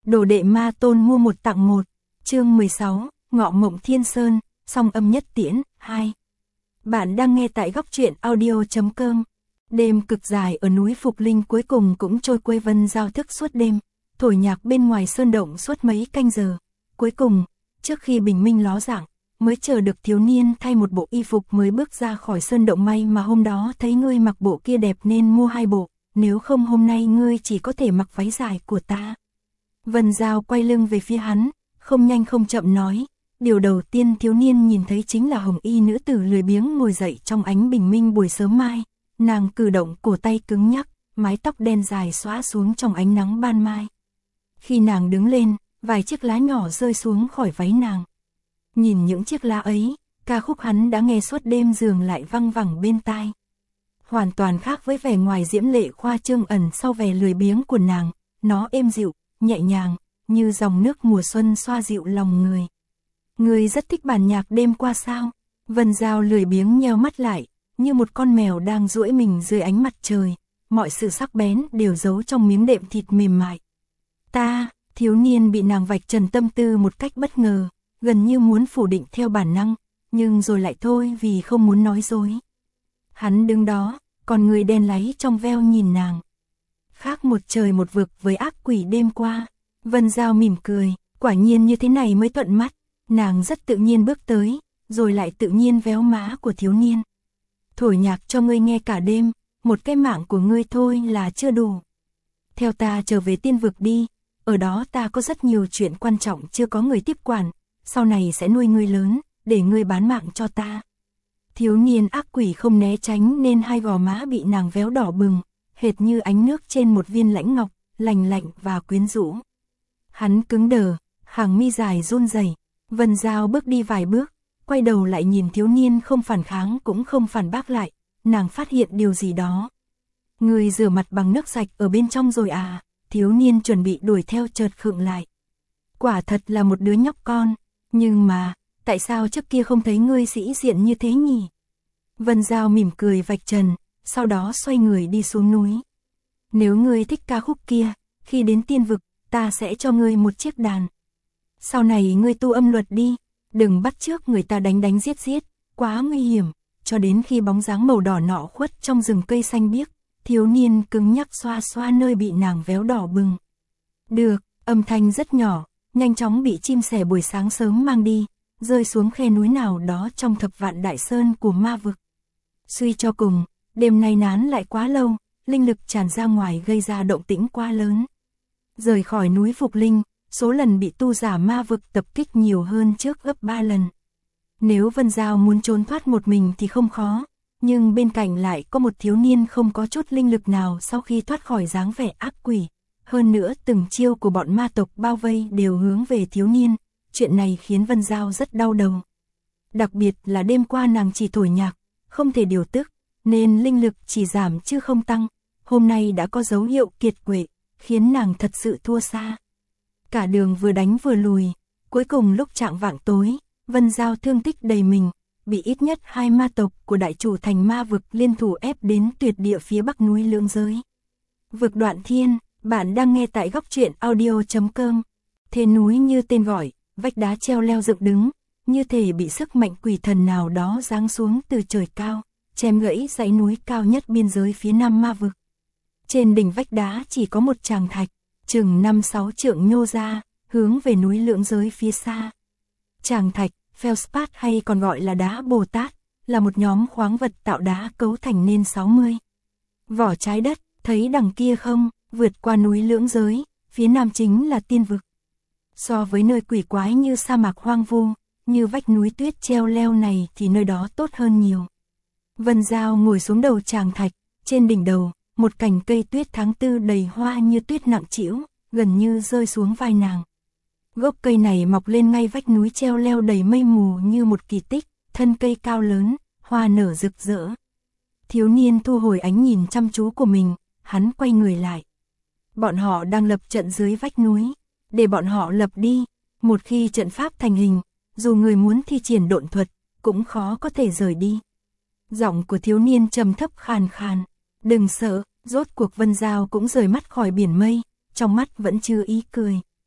Đồ đệ ma tôn mua một tặng một. Chương 16, Ngọ Mộng Thiên Sơn, song âm nhất tiễn, 2. Bạn đang nghe tại góc truyện audio.com. Đêm cực dài ở núi Phục Linh cuối cùng cũng trôi qua. Vân Giao thức suốt đêm, thổi nhạc bên ngoài sơn động suốt mấy canh giờ. Cuối cùng, trước khi bình minh ló dạng, mới chờ được thiếu niên thay một bộ y phục mới bước ra khỏi sơn động. May mà hôm đó thấy ngươi mặc bộ kia đẹp nên mua 2 bộ, nếu không hôm nay ngươi chỉ có thể mặc váy dài của ta. Vân Giao quay lưng về phía hắn, không nhanh không chậm nói. Điều đầu tiên thiếu niên nhìn thấy chính là hồng y nữ tử lười biếng ngồi dậy trong ánh bình minh buổi sớm mai. Nàng cử động cổ tay cứng nhắc, mái tóc đen dài xõa xuống trong ánh nắng ban mai. Khi nàng đứng lên, vài chiếc lá nhỏ rơi xuống khỏi váy nàng. Nhìn những chiếc lá ấy, ca khúc hắn đã nghe suốt đêm dường lại văng vẳng bên tai. Hoàn toàn khác với vẻ ngoài diễm lệ khoa trương ẩn sau vẻ lười biếng của nàng, nó êm dịu, nhẹ nhàng, như dòng nước mùa xuân xoa dịu lòng người. Người rất thích bản nhạc đêm qua sao? Vân Giao lười biếng nheo mắt lại, như một con mèo đang duỗi mình dưới ánh mặt trời, mọi sự sắc bén đều giấu trong miếng đệm thịt mềm mại. Thiếu niên bị nàng vạch trần tâm tư một cách bất ngờ, gần như muốn phủ định theo bản năng, nhưng rồi lại thôi vì không muốn nói dối. Hắn đứng đó, còn người đen láy trong veo nhìn nàng. Khác một trời một vực với ác quỷ đêm qua. Vân Giao mỉm cười, quả nhiên như thế này mới thuận mắt. Nàng rất tự nhiên bước tới, rồi lại tự nhiên véo má của thiếu niên. Thổi nhạc cho ngươi nghe cả đêm, một cái mạng của ngươi thôi là chưa đủ. Theo ta trở về tiên vực đi, ở đó ta có rất nhiều chuyện quan trọng chưa có người tiếp quản, sau này sẽ nuôi ngươi lớn, để ngươi bán mạng cho ta. Thiếu niên ác quỷ không né tránh nên hai gò má bị nàng véo đỏ bừng, hệt như ánh nước trên một viên lãnh ngọc, lành lạnh và quyến rũ. Hắn cứng đờ, hàng mi dài run rẩy. Vân Giao bước đi vài bước, quay đầu lại nhìn thiếu niên không phản kháng cũng không phản bác lại, nàng phát hiện điều gì đó. Người rửa mặt bằng nước sạch ở bên trong rồi à? Thiếu niên chuẩn bị đuổi theo chợt khựng lại. Quả thật là một đứa nhóc con, nhưng mà, tại sao trước kia không thấy ngươi sĩ diện như thế nhỉ? Vân Giao mỉm cười vạch trần, sau đó xoay người đi xuống núi. Nếu ngươi thích ca khúc kia, khi đến tiên vực, ta sẽ cho ngươi một chiếc đàn. Sau này ngươi tu âm luật đi, đừng bắt chước người ta đánh giết, quá nguy hiểm. Cho đến khi bóng dáng màu đỏ nọ khuất trong rừng cây xanh biếc, thiếu niên cứng nhắc xoa xoa nơi bị nàng véo đỏ bừng. Được, âm thanh rất nhỏ, nhanh chóng bị chim sẻ buổi sáng sớm mang đi, rơi xuống khe núi nào đó trong thập vạn đại sơn của ma vực. Suy cho cùng, đêm nay nán lại quá lâu, linh lực tràn ra ngoài gây ra động tĩnh quá lớn. Rời khỏi núi Phục Linh, số lần bị tu giả ma vực tập kích nhiều hơn trước gấp 3 lần. Nếu Vân Giao muốn trốn thoát một mình thì không khó, nhưng bên cạnh lại có một thiếu niên không có chút linh lực nào sau khi thoát khỏi dáng vẻ ác quỷ. Hơn nữa từng chiêu của bọn ma tộc bao vây đều hướng về thiếu niên, chuyện này khiến Vân Giao rất đau đầu. Đặc biệt là đêm qua nàng chỉ thổi nhạc, không thể điều tức, nên linh lực chỉ giảm chứ không tăng. Hôm nay đã có dấu hiệu kiệt quệ, khiến nàng thật sự thua xa. Cả đường vừa đánh vừa lùi, cuối cùng lúc chạng vạng tối, Vân Giao thương tích đầy mình, bị ít nhất 2 ma tộc của đại chủ thành ma vực liên thủ ép đến tuyệt địa phía bắc núi Lưỡng Giới. Vực Đoạn Thiên, bạn đang nghe tại góc truyện audio.com. Thế núi như tên gọi, vách đá treo leo dựng đứng, như thể bị sức mạnh quỷ thần nào đó giáng xuống từ trời cao, chém gãy dãy núi cao nhất biên giới phía nam ma vực. Trên đỉnh vách đá chỉ có một tràng thạch, chừng 5-6 trượng nhô ra, hướng về núi Lưỡng Giới phía xa. Tràng thạch, Feldspat hay còn gọi là đá Bồ Tát, là một nhóm khoáng vật tạo đá cấu thành nên 60. Vỏ trái đất, thấy đằng kia không, vượt qua núi Lưỡng Giới, phía nam chính là tiên vực. So với nơi quỷ quái như sa mạc hoang vu, như vách núi tuyết treo leo này thì nơi đó tốt hơn nhiều. Vân Giao ngồi xuống đầu tràng thạch, trên đỉnh đầu, một cành cây tuyết tháng 4 đầy hoa như tuyết nặng trĩu, gần như rơi xuống vai nàng. Gốc cây này mọc lên ngay vách núi treo leo đầy mây mù như một kỳ tích, thân cây cao lớn, hoa nở rực rỡ. Thiếu niên thu hồi ánh nhìn chăm chú của mình, hắn quay người lại. Bọn họ đang lập trận dưới vách núi, để bọn họ lập đi, một khi trận pháp thành hình, dù người muốn thi triển độn thuật, cũng khó có thể rời đi. Giọng của thiếu niên trầm thấp khàn khàn, đừng sợ, rốt cuộc Vân Giao cũng rời mắt khỏi biển mây, trong mắt vẫn chưa ý cười.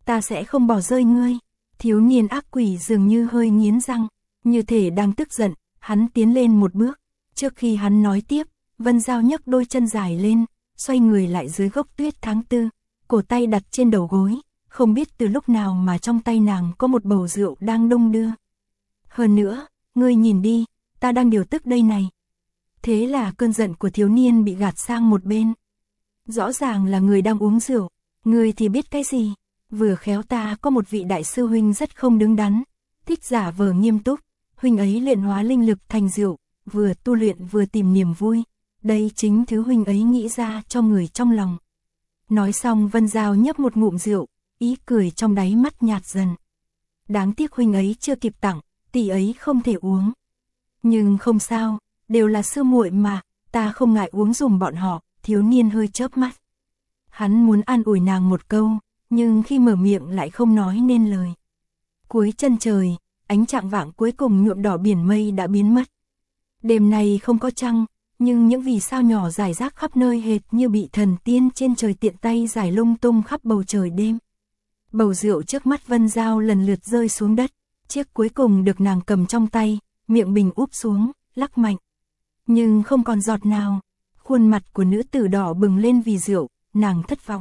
ta sẽ không bỏ rơi ngươi. Thiếu niên ác quỷ dường như hơi nghiến răng, như thể đang tức giận, hắn tiến lên một bước. Trước khi hắn nói tiếp, Vân Giao nhấc đôi chân dài lên, xoay người lại dưới gốc tuyết tháng tư, cổ tay đặt trên đầu gối, không biết từ lúc nào mà trong tay nàng có một bầu rượu đang đong đưa. Hơn nữa, ngươi nhìn đi, ta đang điều tức đây này. Thế là cơn giận của thiếu niên bị gạt sang một bên. Rõ ràng là người đang uống rượu, ngươi thì biết cái gì? Vừa khéo ta có một vị đại sư huynh rất không đứng đắn, thích giả vờ nghiêm túc, huynh ấy luyện hóa linh lực thành rượu, vừa tu luyện vừa tìm niềm vui. Đây chính thứ huynh ấy nghĩ ra cho người trong lòng. Nói xong Vân Giao nhấp một ngụm rượu, ý cười trong đáy mắt nhạt dần. Đáng tiếc huynh ấy chưa kịp tặng, tỷ ấy không thể uống. Nhưng không sao, đều là sư muội mà, ta không ngại uống dùm bọn họ. Thiếu niên hơi chớp mắt. Hắn muốn an ủi nàng một câu, nhưng khi mở miệng lại không nói nên lời. Cuối chân trời, ánh chạng vạng cuối cùng nhuộm đỏ biển mây đã biến mất. Đêm nay không có trăng, nhưng những vì sao nhỏ rải rác khắp nơi hệt như bị thần tiên trên trời tiện tay rải lung tung khắp bầu trời đêm. Bầu rượu trước mắt Vân Giao lần lượt rơi xuống đất, chiếc cuối cùng được nàng cầm trong tay, miệng bình úp xuống, lắc mạnh. Nhưng không còn giọt nào. Khuôn mặt của nữ tử đỏ bừng lên vì rượu, nàng thất vọng.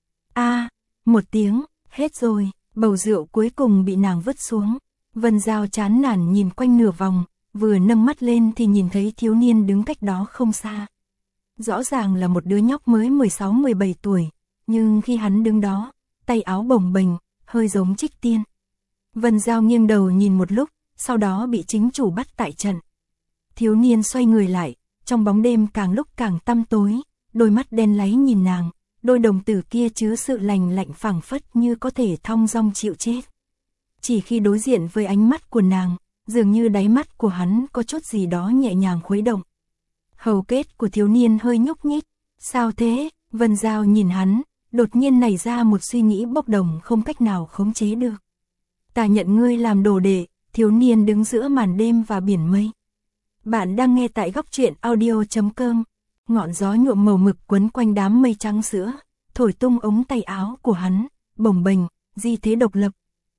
Một tiếng, hết rồi, bầu rượu cuối cùng bị nàng vứt xuống. Vân Giao chán nản nhìn quanh nửa vòng, vừa nâng mắt lên thì nhìn thấy thiếu niên đứng cách đó không xa. Rõ ràng là một đứa nhóc mới 16-17 tuổi, nhưng khi hắn đứng đó, tay áo bồng bềnh, hơi giống Trích Tiên. Vân Giao nghiêng đầu nhìn một lúc, sau đó bị chính chủ bắt tại trận. Thiếu niên xoay người lại, trong bóng đêm càng lúc càng tăm tối, đôi mắt đen láy nhìn nàng, đôi đồng tử kia chứa sự lạnh lạnh phảng phất như có thể thong dong chịu chết. Chỉ khi đối diện với ánh mắt của nàng, dường như đáy mắt của hắn có chút gì đó nhẹ nhàng khuấy động. Hầu kết của thiếu niên hơi nhúc nhích, sao thế? Vân Giao nhìn hắn, đột nhiên nảy ra một suy nghĩ bốc đồng không cách nào khống chế được. Ta nhận ngươi làm đồ đệ. Thiếu niên đứng giữa màn đêm và biển mây. Bạn đang nghe tại góc truyện audio.com. Ngọn gió nhuộm màu mực quấn quanh đám mây trắng sữa, thổi tung ống tay áo của hắn, bồng bềnh, di thế độc lập.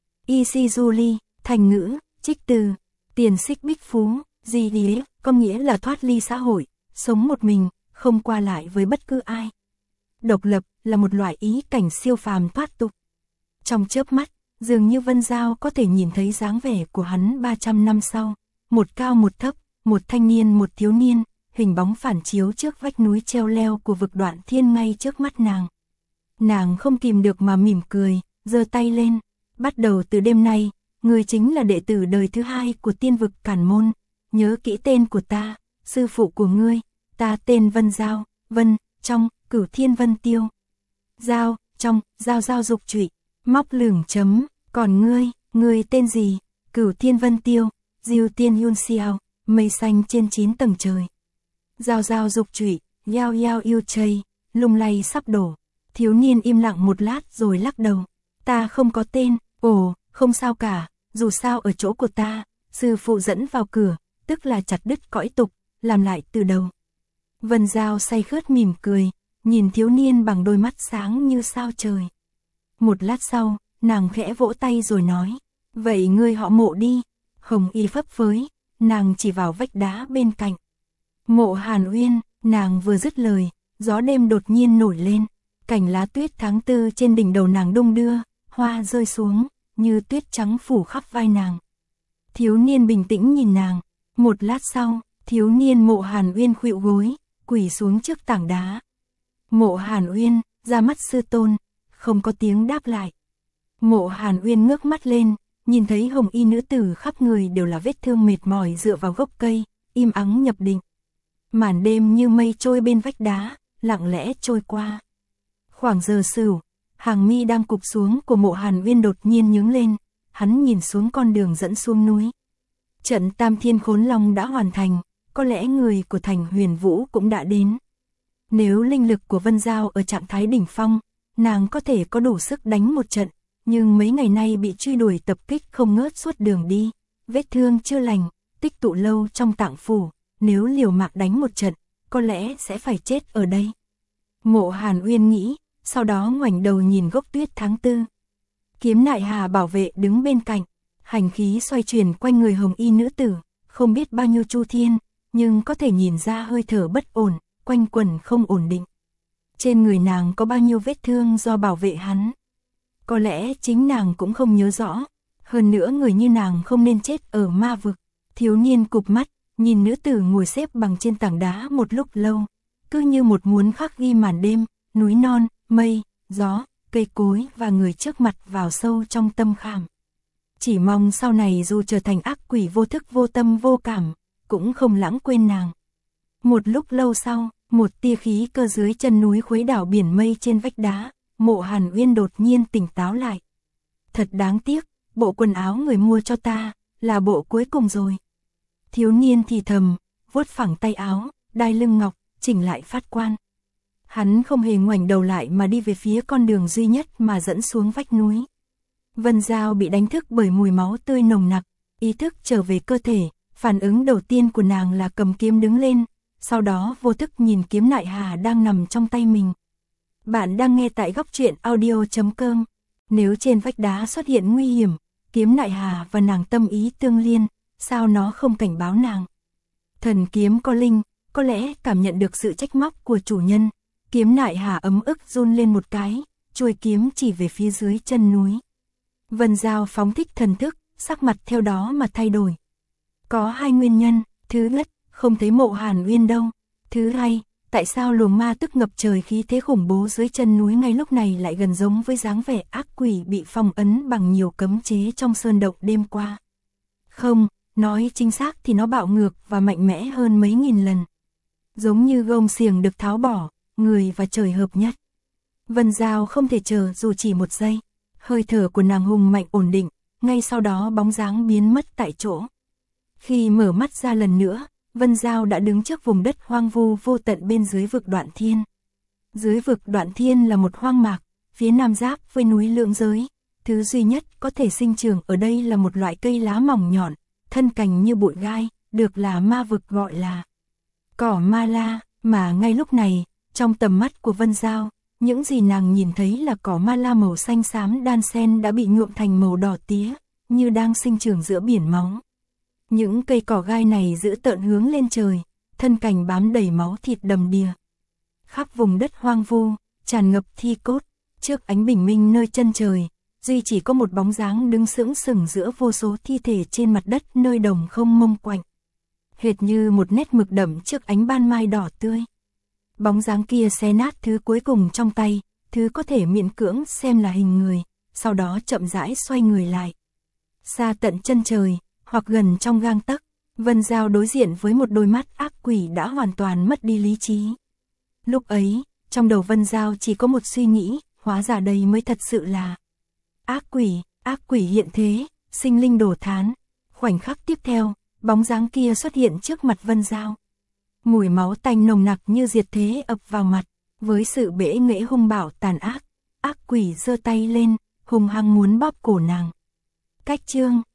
Ishizuli, thành ngữ, trích từ, tiền xích bích phú, di lý, có nghĩa là thoát ly xã hội, sống một mình, không qua lại với bất cứ ai. Độc lập là một loại ý cảnh siêu phàm thoát tục. Trong chớp mắt, dường như Vân Giao có thể nhìn thấy dáng vẻ của hắn 300 năm sau, một cao một thấp, một thanh niên một thiếu niên, hình bóng phản chiếu trước vách núi treo leo của vực Đoạn Thiên ngay trước mắt nàng. Nàng không kìm được mà mỉm cười, giơ tay lên, bắt đầu từ đêm nay, ngươi chính là đệ tử đời thứ hai của tiên vực Cản Môn, nhớ kỹ tên của ta, sư phụ của ngươi, ta tên Vân Giao, Vân, trong, Cửu Thiên Vân Tiêu. Giao, trong, Giao dục trụy, móc lửng chấm, còn ngươi tên gì? Cửu Thiên Vân Tiêu, Diêu Tiên Yun Xiao, mây xanh trên 9 tầng trời. Giao dục trụy, yao yêu chây, lung lay sắp đổ. Thiếu niên im lặng một lát rồi lắc đầu. Ta không có tên. Ồ, không sao cả, dù sao ở chỗ của ta, sư phụ dẫn vào cửa, tức là chặt đứt cõi tục, làm lại từ đầu. Vân Giao say khướt mỉm cười, nhìn thiếu niên bằng đôi mắt sáng như sao trời. Một lát sau, nàng khẽ vỗ tay rồi nói, vậy ngươi họ Mộ đi. Hồng y phấp phới, nàng chỉ vào vách đá bên cạnh. Mộ Hàn Uyên. Nàng vừa dứt lời, gió đêm đột nhiên nổi lên, cành lá tuyết tháng tư trên đỉnh đầu nàng đung đưa, hoa rơi xuống, như tuyết trắng phủ khắp vai nàng. Thiếu niên bình tĩnh nhìn nàng, một lát sau, thiếu niên Mộ Hàn Uyên khuỵu gối, quỳ xuống trước tảng đá. Mộ Hàn Uyên, ra mắt sư tôn, không có tiếng đáp lại. Mộ Hàn Uyên ngước mắt lên, nhìn thấy hồng y nữ tử khắp người đều là vết thương mệt mỏi dựa vào gốc cây, im ắng nhập định. Màn đêm như mây trôi bên vách đá, lặng lẽ trôi qua. Khoảng giờ Sửu, hàng mi đang cụp xuống của Mộ Hàn Uyên đột nhiên nhướng lên, hắn nhìn xuống con đường dẫn xuống núi. Trận Tam Thiên Khốn Long đã hoàn thành, có lẽ người của Thành Huyền Vũ cũng đã đến. Nếu linh lực của Vân Giao ở trạng thái đỉnh phong, nàng có thể có đủ sức đánh một trận, nhưng mấy ngày nay bị truy đuổi tập kích không ngớt suốt đường đi, vết thương chưa lành, tích tụ lâu trong tạng phủ, nếu liều mạng đánh một trận, có lẽ sẽ phải chết ở đây. Mộ Hàn Uyên nghĩ, sau đó ngoảnh đầu nhìn gốc tuyết tháng tư. Kiếm Nại Hà bảo vệ đứng bên cạnh, hành khí xoay chuyển quanh người hồng y nữ tử, không biết bao nhiêu chu thiên, nhưng có thể nhìn ra hơi thở bất ổn, quanh quẩn không ổn định. Trên người nàng có bao nhiêu vết thương do bảo vệ hắn. Có lẽ chính nàng cũng không nhớ rõ, hơn nữa người như nàng không nên chết ở ma vực. Thiếu niên cụp mắt, nhìn nữ tử ngồi xếp bằng trên tảng đá một lúc lâu, cứ như một muốn khắc ghi màn đêm, núi non, mây, gió, cây cối và người trước mặt vào sâu trong tâm khảm. Chỉ mong sau này dù trở thành ác quỷ vô thức vô tâm vô cảm, cũng không lãng quên nàng. Một lúc lâu sau, một tia khí cơ dưới chân núi khuấy đảo biển mây trên vách đá, Mộ Hàn Uyên đột nhiên tỉnh táo lại. Thật đáng tiếc, bộ quần áo người mua cho ta, là bộ cuối cùng rồi. Thiếu niên thì thầm, vuốt phẳng tay áo, đai lưng ngọc, chỉnh lại phát quan. Hắn không hề ngoảnh đầu lại mà đi về phía con đường duy nhất mà dẫn xuống vách núi. Vân Giao bị đánh thức bởi mùi máu tươi nồng nặc, ý thức trở về cơ thể, phản ứng đầu tiên của nàng là cầm kiếm đứng lên, sau đó vô thức nhìn Kiếm Nại Hà đang nằm trong tay mình. Bạn đang nghe tại góc truyện audio.com. Nếu trên vách đá xuất hiện nguy hiểm, Kiếm Nại Hà và nàng tâm ý tương liên, sao nó không cảnh báo nàng? Thần kiếm có linh, có lẽ cảm nhận được sự trách móc của chủ nhân. Kiếm Nại Hà ấm ức run lên một cái, chuôi kiếm chỉ về phía dưới chân núi. Vân Giao phóng thích thần thức, sắc mặt theo đó mà thay đổi. Có hai nguyên nhân, thứ nhất, không thấy Mộ Hàn Uyên đâu. Thứ hai, tại sao luồng ma tức ngập trời khí thế khủng bố dưới chân núi ngay lúc này lại gần giống với dáng vẻ ác quỷ bị phong ấn bằng nhiều cấm chế trong sơn động đêm qua. Không, nói chính xác thì nó bạo ngược và mạnh mẽ hơn mấy nghìn lần. Giống như gông xiềng được tháo bỏ, người và trời hợp nhất. Vân Giao không thể chờ dù chỉ một giây. Hơi thở của nàng hùng mạnh ổn định, ngay sau đó bóng dáng biến mất tại chỗ. Khi mở mắt ra lần nữa, Vân Giao đã đứng trước vùng đất hoang vu vô tận bên dưới vực Đoạn Thiên. Dưới vực Đoạn Thiên là một hoang mạc, phía nam giáp với núi Lượng Giới. Thứ duy nhất có thể sinh trưởng ở đây là một loại cây lá mỏng nhọn, thân cành như bụi gai, được là ma vực gọi là cỏ ma la, mà ngay lúc này, trong tầm mắt của Vân Giao, những gì nàng nhìn thấy là cỏ ma la màu xanh xám đan xen đã bị nhuộm thành màu đỏ tía, như đang sinh trưởng giữa biển máu. Những cây cỏ gai này giữ tợn hướng lên trời, thân cành bám đầy máu thịt đầm đìa. Khắp vùng đất hoang vu, tràn ngập thi cốt, trước ánh bình minh nơi chân trời, duy chỉ có một bóng dáng đứng sững sừng giữa vô số thi thể trên mặt đất nơi đồng không mông quạnh. Hệt như một nét mực đậm trước ánh ban mai đỏ tươi. Bóng dáng kia xé nát thứ cuối cùng trong tay, thứ có thể miễn cưỡng xem là hình người, sau đó chậm rãi xoay người lại. Xa tận chân trời, hoặc gần trong gang tấc, Vân Giao đối diện với một đôi mắt ác quỷ đã hoàn toàn mất đi lý trí. Lúc ấy, trong đầu Vân Giao chỉ có một suy nghĩ, hóa ra đây mới thật sự là ác quỷ hiện thế, sinh linh đổ thán. Khoảnh khắc tiếp theo, bóng dáng kia xuất hiện trước mặt Vân Giao. Mùi máu tanh nồng nặc như diệt thế ập vào mặt, với sự bẽ nghễ hung bạo tàn ác, ác quỷ giơ tay lên, hung hăng muốn bóp cổ nàng. Cách chương